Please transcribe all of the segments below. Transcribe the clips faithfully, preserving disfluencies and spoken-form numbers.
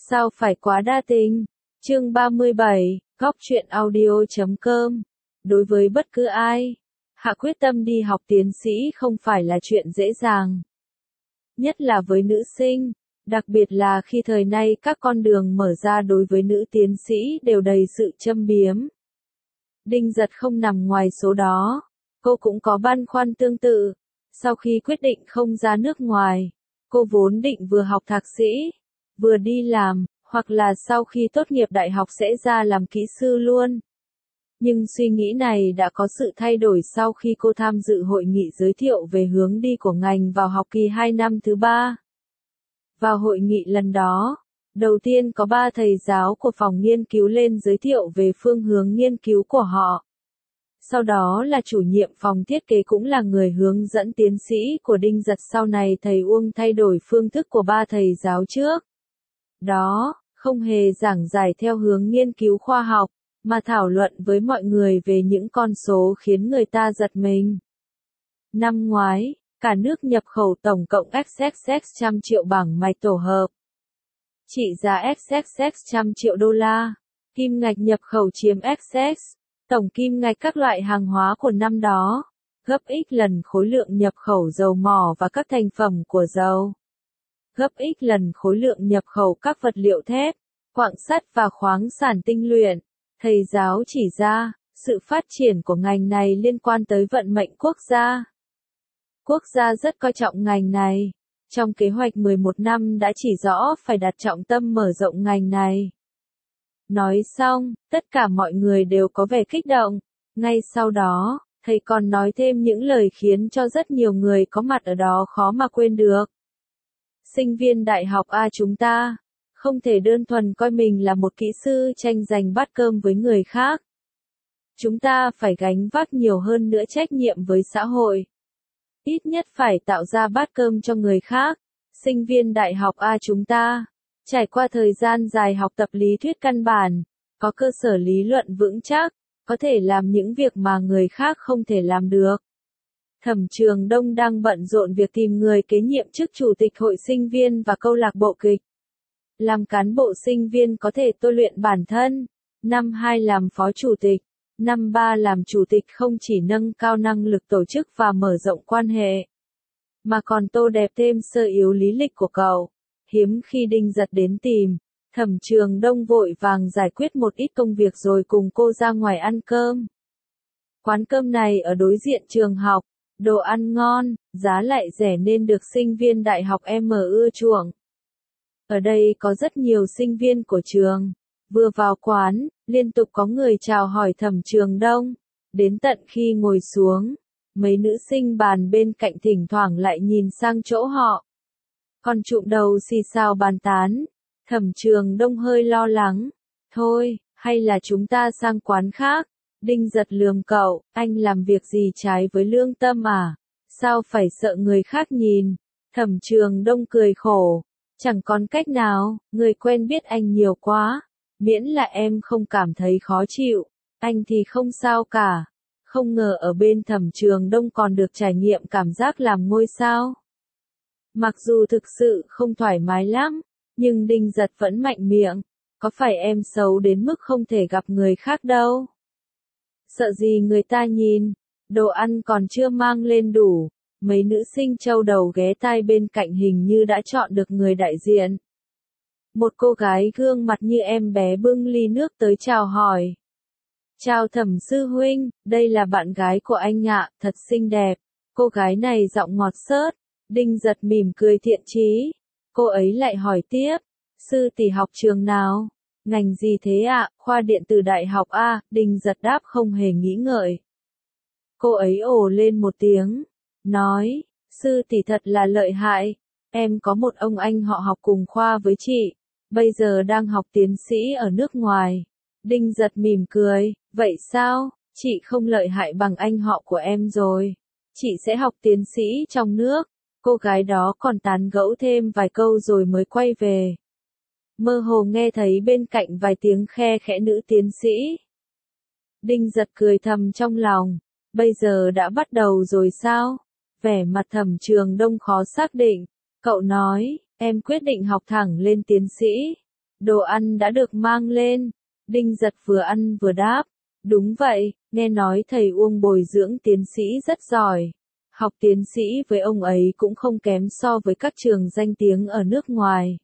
Sao phải quá đa tình? Chương ba mươi bảy, góc truyện audio chấm com. Đối với bất cứ ai, hạ quyết tâm đi học tiến sĩ không phải là chuyện dễ dàng. Nhất là với nữ sinh, đặc biệt là khi thời nay các con đường mở ra đối với nữ tiến sĩ đều đầy sự châm biếm. Đinh Giật không nằm ngoài số đó, cô cũng có băn khoăn tương tự. Sau khi quyết định không ra nước ngoài, cô vốn định vừa học thạc sĩ, vừa đi làm, hoặc là sau khi tốt nghiệp đại học sẽ ra làm kỹ sư luôn. Nhưng suy nghĩ này đã có sự thay đổi sau khi cô tham dự hội nghị giới thiệu về hướng đi của ngành vào học kỳ hai năm thứ ba. Vào hội nghị lần đó, đầu tiên có ba thầy giáo của phòng nghiên cứu lên giới thiệu về phương hướng nghiên cứu của họ. Sau đó là chủ nhiệm phòng thiết kế cũng là người hướng dẫn tiến sĩ của Đinh Giật, sau này thầy Uông thay đổi phương thức của ba thầy giáo trước. Đó, không hề giảng giải theo hướng nghiên cứu khoa học, mà thảo luận với mọi người về những con số khiến người ta giật mình. Năm ngoái, cả nước nhập khẩu tổng cộng xx trăm triệu bảng mạch tổ hợp. Trị giá xx trăm triệu đô la, kim ngạch nhập khẩu chiếm xx, tổng kim ngạch các loại hàng hóa của năm đó, gấp x lần khối lượng nhập khẩu dầu mỏ và các thành phẩm của dầu. Gấp x lần khối lượng nhập khẩu các vật liệu thép, quặng sắt và khoáng sản tinh luyện. Thầy giáo chỉ ra, sự phát triển của ngành này liên quan tới vận mệnh quốc gia. Quốc gia rất coi trọng ngành này. Trong kế hoạch mười một năm đã chỉ rõ phải đặt trọng tâm mở rộng ngành này. Nói xong, tất cả mọi người đều có vẻ kích động. Ngay sau đó, thầy còn nói thêm những lời khiến cho rất nhiều người có mặt ở đó khó mà quên được. Sinh viên đại học A chúng ta không thể đơn thuần coi mình là một kỹ sư tranh giành bát cơm với người khác. Chúng ta phải gánh vác nhiều hơn nữa trách nhiệm với xã hội. Ít nhất phải tạo ra bát cơm cho người khác. Sinh viên đại học A chúng ta, trải qua thời gian dài học tập lý thuyết căn bản, có cơ sở lý luận vững chắc, có thể làm những việc mà người khác không thể làm được. Thẩm Trường Đông đang bận rộn việc tìm người kế nhiệm chức chủ tịch hội sinh viên và câu lạc bộ kịch. Làm cán bộ sinh viên có thể tôi luyện bản thân. Năm hai làm phó chủ tịch. Năm ba làm chủ tịch không chỉ nâng cao năng lực tổ chức và mở rộng quan hệ, mà còn tô đẹp thêm sơ yếu lý lịch của cậu. Hiếm khi Đinh Giật đến tìm, Thẩm Trường Đông vội vàng giải quyết một ít công việc rồi cùng cô ra ngoài ăn cơm. Quán cơm này ở đối diện trường học, đồ ăn ngon, giá lại rẻ nên được sinh viên đại học M ưa chuộng. Ở đây có rất nhiều sinh viên của trường. Vừa vào quán, liên tục có người chào hỏi Thẩm Trường Đông. Đến tận khi ngồi xuống, mấy nữ sinh bàn bên cạnh thỉnh thoảng lại nhìn sang chỗ họ. Còn trụm đầu xì xào bàn tán. Thẩm Trường Đông hơi lo lắng. Thôi, hay là chúng ta sang quán khác? Đinh Giật lườm cậu, anh làm việc gì trái với lương tâm à? Sao phải sợ người khác nhìn? Thẩm Trường Đông cười khổ. Chẳng còn cách nào, người quen biết anh nhiều quá. Miễn là em không cảm thấy khó chịu, anh thì không sao cả. Không ngờ ở bên Thẩm Trường Đông còn được trải nghiệm cảm giác làm ngôi sao. Mặc dù thực sự không thoải mái lắm, nhưng Đinh Giật vẫn mạnh miệng. Có phải em xấu đến mức không thể gặp người khác đâu? Sợ gì người ta nhìn, đồ ăn còn chưa mang lên đủ. Mấy nữ sinh châu đầu ghé tai bên cạnh hình như đã chọn được người đại diện. Một cô gái gương mặt như em bé bưng ly nước tới chào hỏi. Chào Thẩm sư huynh, đây là bạn gái của anh ạ, thật xinh đẹp. Cô gái này giọng ngọt xớt. Đinh Giật mỉm cười thiện chí. Cô ấy lại hỏi tiếp, sư tỷ học trường nào? Ngành gì thế ạ? Khoa điện tử đại học A. Đinh Giật đáp không hề nghĩ ngợi. Cô ấy ồ lên một tiếng, nói, sư tỷ thật là lợi hại. Em có một ông anh họ học cùng khoa với chị, bây giờ đang học tiến sĩ ở nước ngoài. Đinh Giật mỉm cười, vậy sao? Chị không lợi hại bằng anh họ của em rồi. Chị sẽ học tiến sĩ trong nước. Cô gái đó còn tán gẫu thêm vài câu rồi mới quay về. Mơ hồ nghe thấy bên cạnh vài tiếng khe khẽ nữ tiến sĩ. Đinh Giật cười thầm trong lòng, bây giờ đã bắt đầu rồi sao? Vẻ mặt Thẩm Trường Đông khó xác định. Cậu nói, em quyết định học thẳng lên tiến sĩ. Đồ ăn đã được mang lên. Đinh Giật vừa ăn vừa đáp. Đúng vậy, nghe nói thầy Uông bồi dưỡng tiến sĩ rất giỏi. Học tiến sĩ với ông ấy cũng không kém so với các trường danh tiếng ở nước ngoài.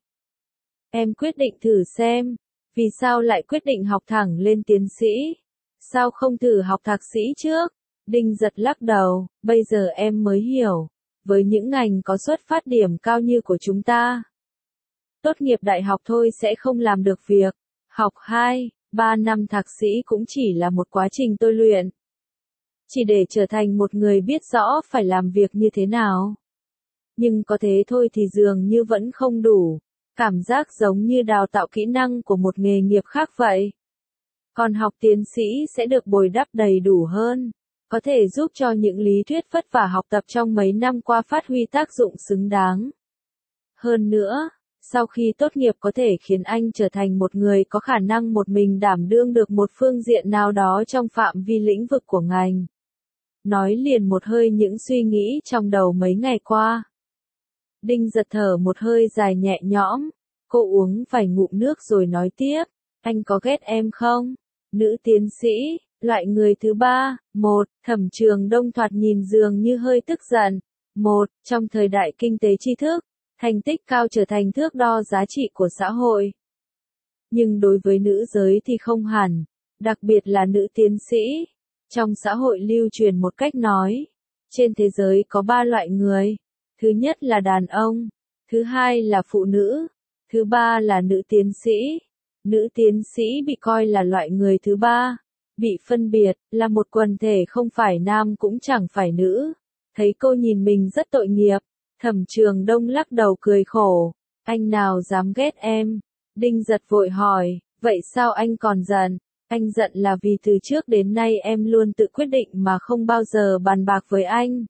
Em quyết định thử xem. Vì sao lại quyết định học thẳng lên tiến sĩ? Sao không thử học thạc sĩ trước? Đinh Giật lắc đầu, bây giờ em mới hiểu. Với những ngành có xuất phát điểm cao như của chúng ta, tốt nghiệp đại học thôi sẽ không làm được việc. Học hai, ba năm thạc sĩ cũng chỉ là một quá trình tôi luyện. Chỉ để trở thành một người biết rõ phải làm việc như thế nào. Nhưng có thế thôi thì dường như vẫn không đủ. Cảm giác giống như đào tạo kỹ năng của một nghề nghiệp khác vậy. Còn học tiến sĩ sẽ được bồi đắp đầy đủ hơn. Có thể giúp cho những lý thuyết vất vả học tập trong mấy năm qua phát huy tác dụng xứng đáng. Hơn nữa, sau khi tốt nghiệp có thể khiến anh trở thành một người có khả năng một mình đảm đương được một phương diện nào đó trong phạm vi lĩnh vực của ngành. Nói liền một hơi những suy nghĩ trong đầu mấy ngày qua. Đinh Giật thở một hơi dài nhẹ nhõm. Cô uống vài ngụm nước rồi nói tiếp. Anh có ghét em không? Nữ tiến sĩ, loại người thứ ba. Một, Thẩm Trường Đông thoạt nhìn dường như hơi tức giận. Một, trong thời đại kinh tế tri thức, thành tích cao trở thành thước đo giá trị của xã hội. Nhưng đối với nữ giới thì không hẳn, đặc biệt là nữ tiến sĩ. Trong xã hội lưu truyền một cách nói, trên thế giới có ba loại người. Thứ nhất là đàn ông, thứ hai là phụ nữ, thứ ba là nữ tiến sĩ. Nữ tiến sĩ bị coi là loại người thứ ba, bị phân biệt, là một quần thể không phải nam cũng chẳng phải nữ. Thấy cô nhìn mình rất tội nghiệp, Thẩm Trường Đông lắc đầu cười khổ. Anh nào dám ghét em? Đinh Giật vội hỏi, vậy sao anh còn giận? Anh giận là vì từ trước đến nay em luôn tự quyết định mà không bao giờ bàn bạc với anh.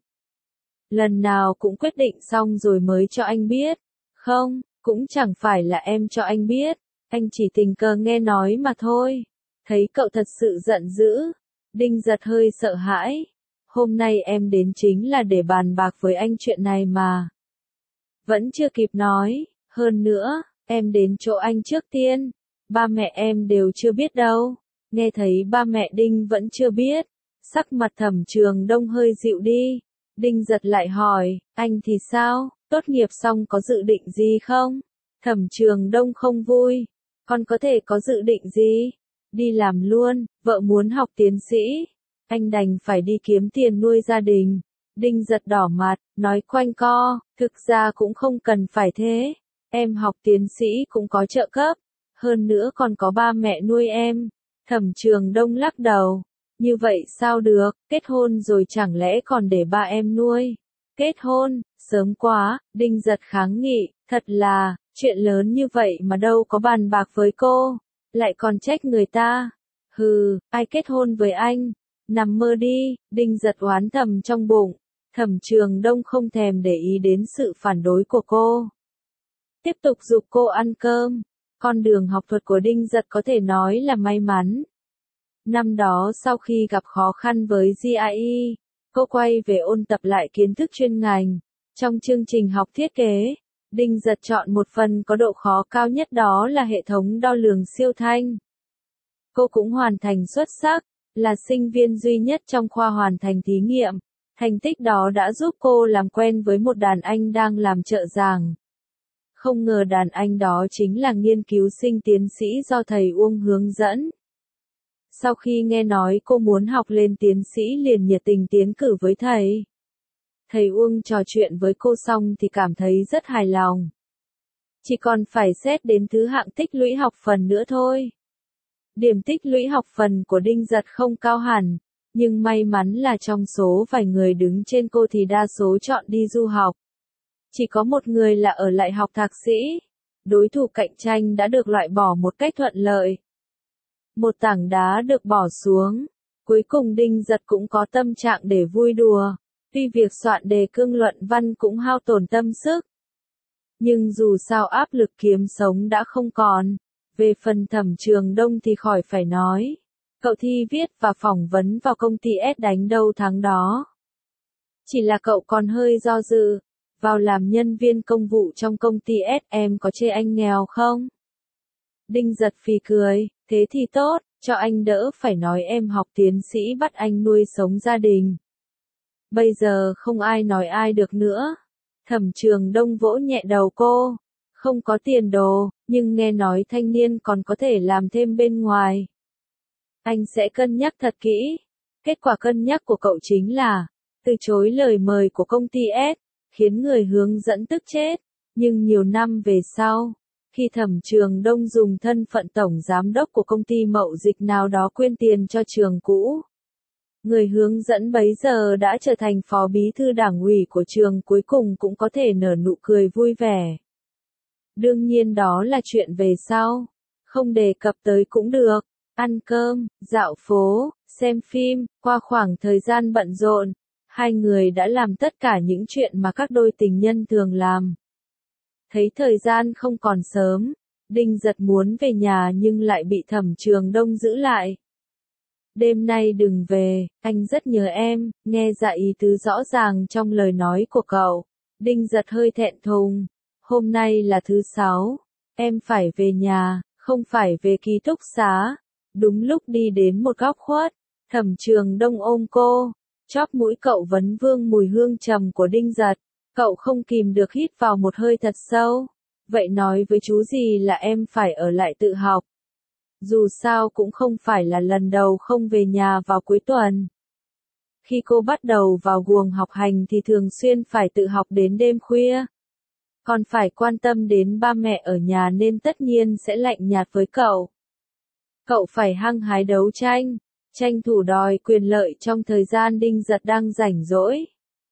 Lần nào cũng quyết định xong rồi mới cho anh biết. Không, cũng chẳng phải là em cho anh biết. Anh chỉ tình cờ nghe nói mà thôi. Thấy cậu thật sự giận dữ. Đinh Giật hơi sợ hãi. Hôm nay em đến chính là để bàn bạc với anh chuyện này mà. Vẫn chưa kịp nói. Hơn nữa, em đến chỗ anh trước tiên. Ba mẹ em đều chưa biết đâu. Nghe thấy ba mẹ Đinh vẫn chưa biết. Sắc mặt Thẩm Trường Đông hơi dịu đi. Đinh Giật lại hỏi, anh thì sao, tốt nghiệp xong có dự định gì không? Thẩm Trường Đông không vui. Con có thể có dự định gì? Đi làm luôn, vợ muốn học tiến sĩ. Anh đành phải đi kiếm tiền nuôi gia đình. Đinh Giật đỏ mặt, nói quanh co, thực ra cũng không cần phải thế. Em học tiến sĩ cũng có trợ cấp. Hơn nữa còn có ba mẹ nuôi em. Thẩm Trường Đông lắc đầu. Như vậy sao được, kết hôn rồi chẳng lẽ còn để ba em nuôi? Kết hôn, sớm quá, Đinh Giật kháng nghị, thật là, chuyện lớn như vậy mà đâu có bàn bạc với cô, lại còn trách người ta. Hừ, ai kết hôn với anh? Nằm mơ đi, Đinh Giật oán thầm trong bụng. Thẩm Trường Đông không thèm để ý đến sự phản đối của cô. Tiếp tục giục cô ăn cơm. Con đường học thuật của Đinh Giật có thể nói là may mắn. Năm đó sau khi gặp khó khăn với giê i e, cô quay về ôn tập lại kiến thức chuyên ngành. Trong chương trình học thiết kế, Đinh Giật chọn một phần có độ khó cao nhất, đó là hệ thống đo lường siêu thanh. Cô cũng hoàn thành xuất sắc, là sinh viên duy nhất trong khoa hoàn thành thí nghiệm. Thành tích đó đã giúp cô làm quen với một đàn anh đang làm trợ giảng. Không ngờ đàn anh đó chính là nghiên cứu sinh tiến sĩ do thầy Uông hướng dẫn. Sau khi nghe nói cô muốn học lên tiến sĩ liền nhiệt tình tiến cử với thầy. Thầy Uông trò chuyện với cô xong thì cảm thấy rất hài lòng. Chỉ còn phải xét đến thứ hạng tích lũy học phần nữa thôi. Điểm tích lũy học phần của Đinh Giật không cao hẳn, nhưng may mắn là trong số vài người đứng trên cô thì đa số chọn đi du học. Chỉ có một người là ở lại học thạc sĩ. Đối thủ cạnh tranh đã được loại bỏ một cách thuận lợi. Một tảng đá được bỏ xuống. Cuối cùng Đinh Giật cũng có tâm trạng để vui đùa. Tuy việc soạn đề cương luận văn cũng hao tổn tâm sức. Nhưng dù sao áp lực kiếm sống đã không còn. Về phần Thẩm Trường Đông thì khỏi phải nói. Cậu thi viết và phỏng vấn vào công ty S đánh đâu thắng đó. Chỉ là cậu còn hơi do dự. Vào làm nhân viên công vụ trong công ty S em có chê anh nghèo không? Đinh Giật phì cười, thế thì tốt, cho anh đỡ phải nói em học tiến sĩ bắt anh nuôi sống gia đình. Bây giờ không ai nói ai được nữa. Thẩm Trường Đông vỗ nhẹ đầu cô. Không có tiền đồ, nhưng nghe nói thanh niên còn có thể làm thêm bên ngoài. Anh sẽ cân nhắc thật kỹ. Kết quả cân nhắc của cậu chính là từ chối lời mời của công ty S, khiến người hướng dẫn tức chết. Nhưng nhiều năm về sau, khi Thẩm Trường Đông dùng thân phận tổng giám đốc của công ty mậu dịch nào đó quyên tiền cho trường cũ, người hướng dẫn bấy giờ đã trở thành phó bí thư đảng ủy của trường, cuối cùng cũng có thể nở nụ cười vui vẻ. Đương nhiên đó là chuyện về sau, không đề cập tới cũng được. Ăn cơm, dạo phố, xem phim, qua khoảng thời gian bận rộn, hai người đã làm tất cả những chuyện mà các đôi tình nhân thường làm. Thấy thời gian không còn sớm, Đinh Giật muốn về nhà nhưng lại bị Thẩm Trường Đông giữ lại. Đêm nay đừng về, anh rất nhớ em, nghe ra ý tứ rõ ràng trong lời nói của cậu. Đinh Giật hơi thẹn thùng. Hôm nay là thứ sáu, em phải về nhà, không phải về ký túc xá. Đúng lúc đi đến một góc khuất, Thẩm Trường Đông ôm cô, chóp mũi cậu vấn vương mùi hương trầm của Đinh Giật. Cậu không kìm được hít vào một hơi thật sâu. Vậy nói với chú gì là em phải ở lại tự học. Dù sao cũng không phải là lần đầu không về nhà vào cuối tuần. Khi cô bắt đầu vào guồng học hành thì thường xuyên phải tự học đến đêm khuya. Còn phải quan tâm đến ba mẹ ở nhà nên tất nhiên sẽ lạnh nhạt với cậu. Cậu phải hăng hái đấu tranh, tranh thủ đòi quyền lợi trong thời gian Đinh Giật đang rảnh rỗi.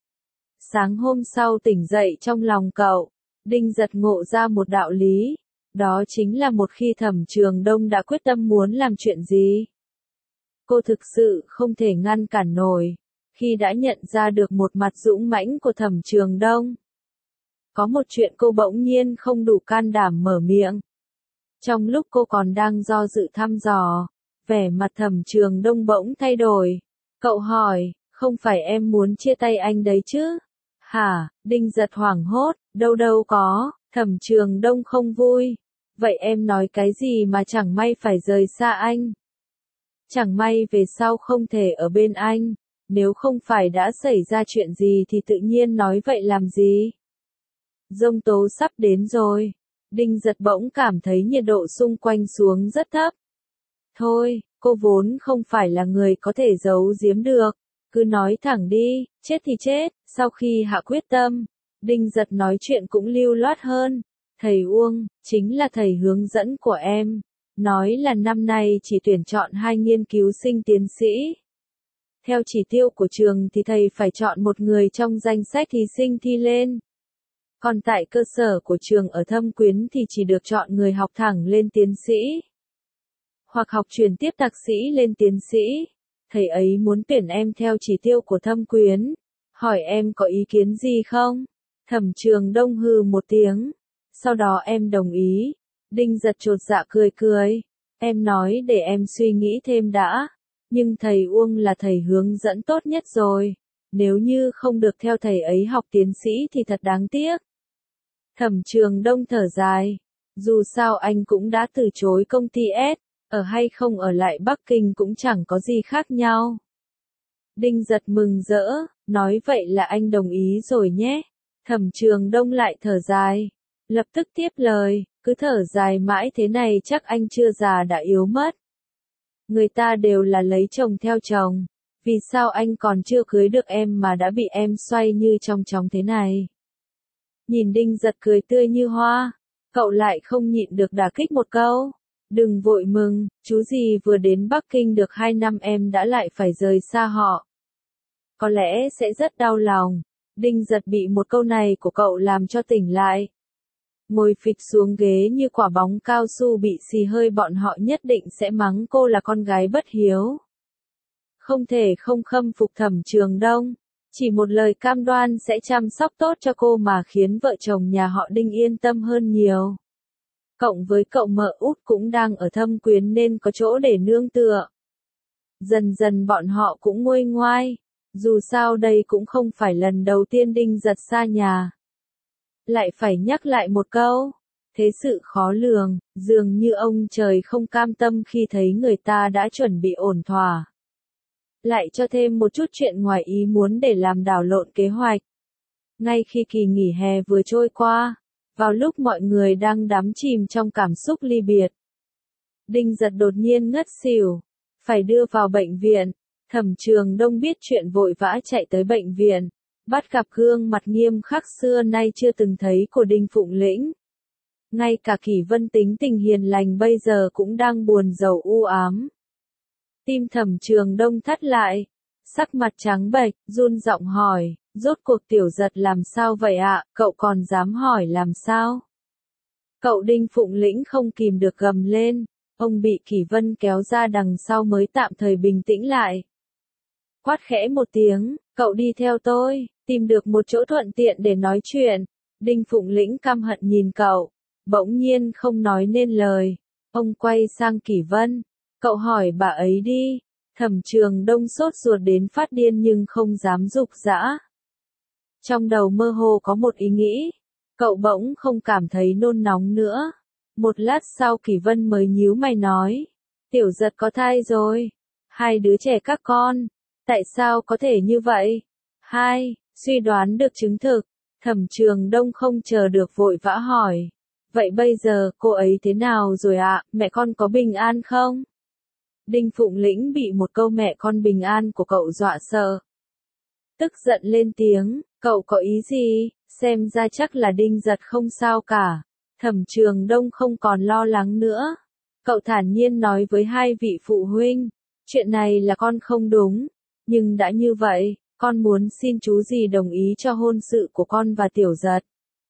Sáng hôm sau tỉnh dậy trong lòng cậu, Đinh Giật ngộ ra một đạo lý. Đó chính là một khi Thẩm Trường Đông đã quyết tâm muốn làm chuyện gì, cô thực sự không thể ngăn cản nổi. Khi đã nhận ra được một mặt dũng mãnh của Thẩm Trường Đông, có một chuyện cô bỗng nhiên không đủ can đảm mở miệng. Trong lúc cô còn đang do dự thăm dò, vẻ mặt Thẩm Trường Đông bỗng thay đổi. Cậu hỏi, không phải em muốn chia tay anh đấy chứ? Hả? Đinh Giật hoảng hốt, đâu đâu có. Thẩm Trường Đông không vui. Vậy em nói cái gì mà chẳng may phải rời xa anh? Chẳng may về sau không thể ở bên anh. Nếu không phải đã xảy ra chuyện gì thì tự nhiên nói vậy làm gì? Giông tố sắp đến rồi. Đinh Giật bỗng cảm thấy nhiệt độ xung quanh xuống rất thấp. Thôi, cô vốn không phải là người có thể giấu giếm được. Cứ nói thẳng đi, chết thì chết. Sau khi hạ quyết tâm, Đinh Giật nói chuyện cũng lưu loát hơn. Thầy Uông, chính là thầy hướng dẫn của em. Nói là năm nay chỉ tuyển chọn hai nghiên cứu sinh tiến sĩ. Theo chỉ tiêu của trường thì thầy phải chọn một người trong danh sách thí sinh thi lên. Còn tại cơ sở của trường ở Thâm Quyến thì chỉ được chọn người học thẳng lên tiến sĩ. Hoặc học chuyển tiếp thạc sĩ lên tiến sĩ. Thầy ấy muốn tuyển em theo chỉ tiêu của Thâm Quyến. Hỏi em có ý kiến gì không? Thẩm Trường Đông hừ một tiếng. Sau đó em đồng ý. Đinh Giật chột dạ cười cười. Em nói để em suy nghĩ thêm đã. Nhưng thầy Uông là thầy hướng dẫn tốt nhất rồi. Nếu như không được theo thầy ấy học tiến sĩ thì thật đáng tiếc. Thẩm Trường Đông thở dài. Dù sao anh cũng đã từ chối công ty S. Ở hay không ở lại Bắc Kinh cũng chẳng có gì khác nhau. Đinh Giật mừng rỡ. Nói vậy là anh đồng ý rồi nhé. Thẩm Trường Đông lại thở dài. Lập tức tiếp lời. Cứ thở dài mãi thế này chắc anh chưa già đã yếu mất. Người ta đều là lấy chồng theo chồng. Vì sao anh còn chưa cưới được em mà đã bị em xoay như trong chóng thế này? Nhìn Đinh Giật cười tươi như hoa. Cậu lại không nhịn được đả kích một câu. Đừng vội mừng, chú gì vừa đến Bắc Kinh được hai năm em đã lại phải rời xa họ. Có lẽ sẽ rất đau lòng. Đinh Giật bị một câu này của cậu làm cho tỉnh lại. Ngồi phịch xuống ghế như quả bóng cao su bị xì hơi, bọn họ nhất định sẽ mắng cô là con gái bất hiếu. Không thể không khâm phục Thẩm Trường Đông. Chỉ một lời cam đoan sẽ chăm sóc tốt cho cô mà khiến vợ chồng nhà họ Đinh yên tâm hơn nhiều. Cộng với cậu mợ út cũng đang ở Thâm Quyến nên có chỗ để nương tựa. Dần dần bọn họ cũng nguôi ngoai. Dù sao đây cũng không phải lần đầu tiên Đinh Giật xa nhà. Lại phải nhắc lại một câu. Thế sự khó lường, dường như ông trời không cam tâm khi thấy người ta đã chuẩn bị ổn thỏa. Lại cho thêm một chút chuyện ngoài ý muốn để làm đảo lộn kế hoạch. Ngay khi kỳ nghỉ hè vừa trôi qua, vào lúc mọi người đang đắm chìm trong cảm xúc ly biệt, Đinh Giật đột nhiên ngất xỉu, phải đưa vào bệnh viện. Thẩm Trường Đông biết chuyện vội vã chạy tới bệnh viện, bắt gặp gương mặt nghiêm khắc xưa nay chưa từng thấy của Đinh Phụng Lĩnh. Ngay cả Kỷ Vân tính tình hiền lành bây giờ cũng đang buồn rầu u ám. Tim Thẩm Trường Đông thắt lại, sắc mặt trắng bệch, run giọng hỏi, rốt cuộc Tiểu Giật làm sao vậy ạ, cậu còn dám hỏi làm sao? Cậu Đinh Phụng Lĩnh không kìm được gầm lên, ông bị Kỷ Vân kéo ra đằng sau mới tạm thời bình tĩnh lại. Quát khẽ một tiếng, cậu đi theo tôi, tìm được một chỗ thuận tiện để nói chuyện. Đinh Phụng Lĩnh căm hận nhìn cậu, bỗng nhiên không nói nên lời. Ông quay sang Kỷ Vân, cậu hỏi bà ấy đi. Thẩm Trường Đông sốt ruột đến phát điên nhưng không dám giục giã. Trong đầu mơ hồ có một ý nghĩ, cậu bỗng không cảm thấy nôn nóng nữa. Một lát sau Kỷ Vân mới nhíu mày nói, Tiểu Giật có thai rồi, hai đứa trẻ các con, tại sao có thể như vậy? Hai, suy đoán được chứng thực. Thẩm Trường Đông không chờ được vội vã hỏi, vậy bây giờ cô ấy thế nào rồi ạ, mẹ con có bình an không? Đinh Phụng Lĩnh bị một câu mẹ con bình an của cậu dọa sợ. Tức giận lên tiếng, cậu có ý gì, xem ra chắc là Đinh Giật không sao cả. Thẩm Trường Đông không còn lo lắng nữa. Cậu thản nhiên nói với hai vị phụ huynh, chuyện này là con không đúng, nhưng đã như vậy, con muốn xin chú dì đồng ý cho hôn sự của con và Tiểu Giật.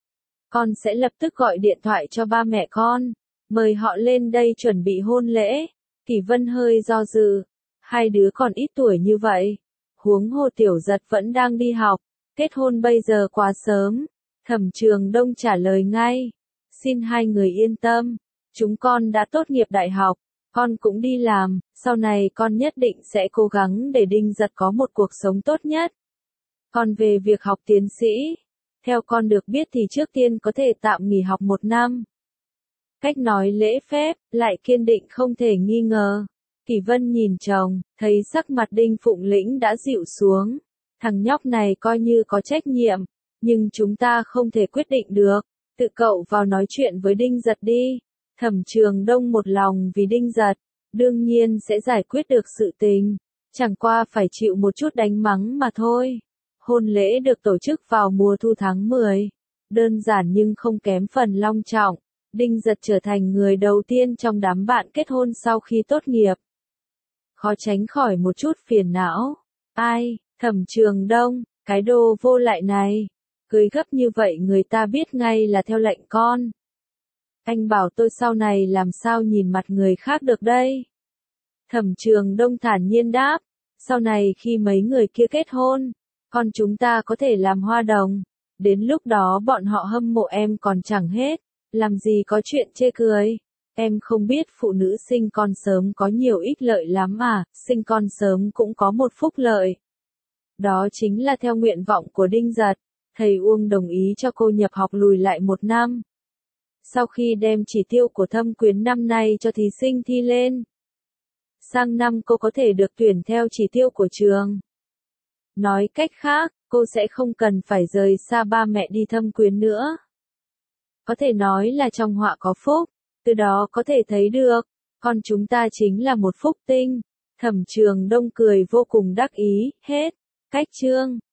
Con sẽ lập tức gọi điện thoại cho ba mẹ con, mời họ lên đây chuẩn bị hôn lễ. Kỷ Vân hơi do dự, hai đứa còn ít tuổi như vậy, huống hồ Tiểu Giật vẫn đang đi học, kết hôn bây giờ quá sớm. Thẩm Trường Đông trả lời ngay, xin hai người yên tâm, chúng con đã tốt nghiệp đại học, con cũng đi làm, sau này con nhất định sẽ cố gắng để Đinh Giật có một cuộc sống tốt nhất. Còn về việc học tiến sĩ, theo con được biết thì trước tiên có thể tạm nghỉ học một năm. Cách nói lễ phép, lại kiên định không thể nghi ngờ. Kỷ Vân nhìn chồng, thấy sắc mặt Đinh Phụng Lĩnh đã dịu xuống. Thằng nhóc này coi như có trách nhiệm, nhưng chúng ta không thể quyết định được. Tự cậu vào nói chuyện với Đinh Giật đi. Thẩm Trường Đông một lòng vì Đinh Giật, đương nhiên sẽ giải quyết được sự tình. Chẳng qua phải chịu một chút đánh mắng mà thôi. Hôn lễ được tổ chức vào mùa thu tháng mười. Đơn giản nhưng không kém phần long trọng. Đinh Giật trở thành người đầu tiên trong đám bạn kết hôn sau khi tốt nghiệp. Khó tránh khỏi một chút phiền não. Ai, Thẩm Trường Đông, cái đồ vô lại này. Cưới gấp như vậy người ta biết ngay là theo lệnh con. Anh bảo tôi sau này làm sao nhìn mặt người khác được đây? Thẩm Trường Đông thản nhiên đáp, sau này khi mấy người kia kết hôn, con chúng ta có thể làm hoa đồng. Đến lúc đó bọn họ hâm mộ em còn chẳng hết. Làm gì có chuyện chê cười. Em không biết phụ nữ sinh con sớm có nhiều ích lợi lắm à, sinh con sớm cũng có một phúc lợi. Đó chính là theo nguyện vọng của Đinh Giật, thầy Uông đồng ý cho cô nhập học lùi lại một năm. Sau khi đem chỉ tiêu của Thâm Quyến năm nay cho thí sinh thi lên, sang năm cô có thể được tuyển theo chỉ tiêu của trường. Nói cách khác, cô sẽ không cần phải rời xa ba mẹ đi Thâm Quyến nữa. Có thể nói là trong họa có phúc, từ đó có thể thấy được, con chúng ta chính là một phúc tinh. Thẩm Trường Đông cười vô cùng đắc ý, hết, cách chương.